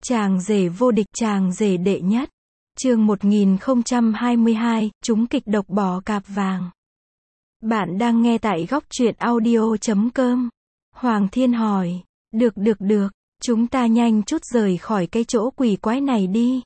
Chàng rể vô địch, chàng rể đệ nhất. Chương 1022, trúng kịch độc bò cạp vàng. Bạn đang nghe tại góc truyện audio.com. Hoàng Thiên hỏi, được, chúng ta nhanh chút rời khỏi cái chỗ quỷ quái này đi.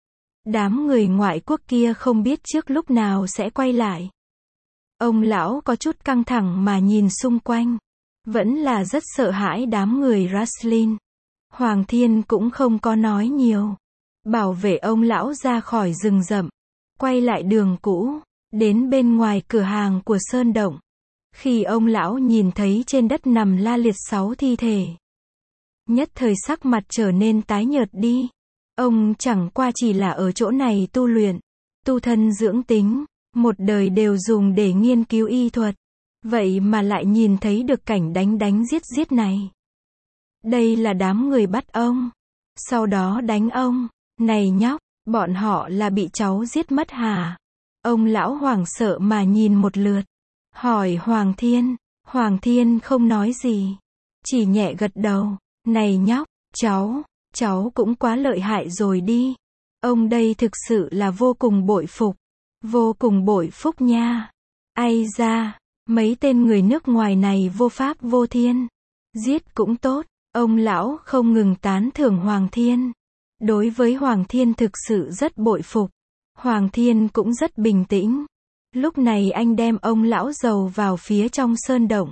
Đám người ngoại quốc kia không biết trước lúc nào sẽ quay lại. Ông lão có chút căng thẳng mà nhìn xung quanh. Vẫn là rất sợ hãi đám người Raslin. Hoàng Thiên cũng không có nói nhiều. Bảo vệ ông lão ra khỏi rừng rậm. Quay lại đường cũ. Đến bên ngoài cửa hàng của Sơn Động. Khi ông lão nhìn thấy trên đất nằm la liệt 6 thi thể. Nhất thời sắc mặt trở nên tái nhợt đi. Ông chẳng qua chỉ là ở chỗ này tu luyện. Tu thân dưỡng tính. Một đời đều dùng để nghiên cứu y thuật. Vậy mà lại nhìn thấy được cảnh đánh giết này. Đây là đám người bắt ông. Sau đó đánh ông. Này nhóc, bọn họ là bị cháu giết mất hả? Ông lão hoảng sợ mà nhìn một lượt. Hỏi Hoàng Thiên. Hoàng Thiên không nói gì. Chỉ nhẹ gật đầu. Này nhóc, cháu cũng quá lợi hại rồi đi. Ông đây thực sự là vô cùng bội phục. Vô cùng bội phúc nha. Ai da, mấy tên người nước ngoài này vô pháp vô thiên. Giết cũng tốt. Ông lão không ngừng tán thưởng Hoàng Thiên. Đối với Hoàng Thiên thực sự rất bội phục. Hoàng Thiên cũng rất bình tĩnh. Lúc này anh đem ông lão giàu vào phía trong sơn động.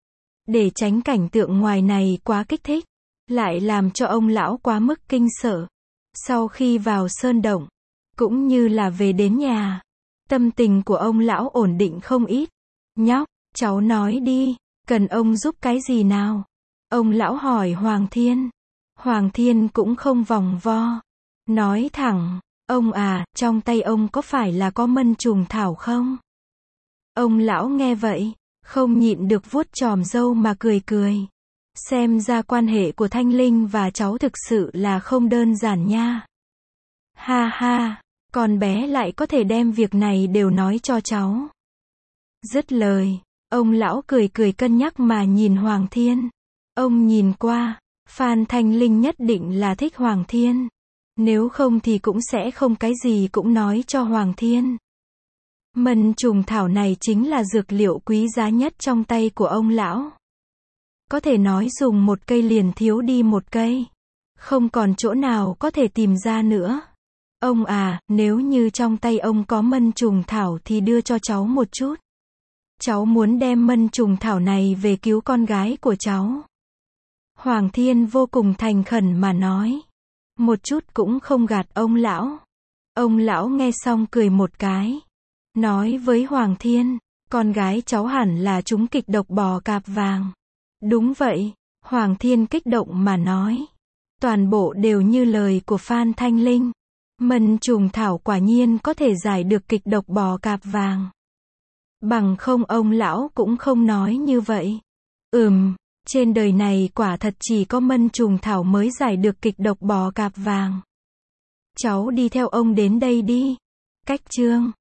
Để tránh cảnh tượng ngoài này quá kích thích. Lại làm cho ông lão quá mức kinh sợ. Sau khi vào sơn động. Cũng như là về đến nhà. Tâm tình của ông lão ổn định không ít. Nhóc, cháu nói đi. Cần ông giúp cái gì nào? Ông lão hỏi Hoàng Thiên. Hoàng Thiên cũng không vòng vo. Nói thẳng. Ông à, trong tay ông có phải là có mân trùng thảo không? Ông lão nghe vậy. Không nhịn được vuốt chòm râu mà cười. Xem ra quan hệ của Thanh Linh và cháu thực sự là không đơn giản nha. Ha ha, con bé lại có thể đem việc này đều nói cho cháu. Dứt lời, ông lão cười cân nhắc mà nhìn Hoàng Thiên. Ông nhìn qua, Phan Thanh Linh nhất định là thích Hoàng Thiên. Nếu không thì cũng sẽ không cái gì cũng nói cho Hoàng Thiên. Mân trùng thảo này chính là dược liệu quý giá nhất trong tay của ông lão. Có thể nói dùng một cây liền thiếu đi một cây. Không còn chỗ nào có thể tìm ra nữa. Ông à, nếu như trong tay ông có mân trùng thảo thì đưa cho cháu một chút. Cháu muốn đem mân trùng thảo này về cứu con gái của cháu. Hoàng Thiên vô cùng thành khẩn mà nói. Một chút cũng không gạt ông lão. Ông lão nghe xong cười một cái. Nói với Hoàng Thiên, con gái cháu hẳn là trúng kịch độc bò cạp vàng. Đúng vậy, Hoàng Thiên kích động mà nói. Toàn bộ đều như lời của Phan Thanh Linh. Mân trùng thảo quả nhiên có thể giải được kịch độc bò cạp vàng. Bằng không ông lão cũng không nói như vậy. Trên đời này quả thật chỉ có mân trùng thảo mới giải được kịch độc bò cạp vàng. Cháu đi theo ông đến đây đi. Cách chương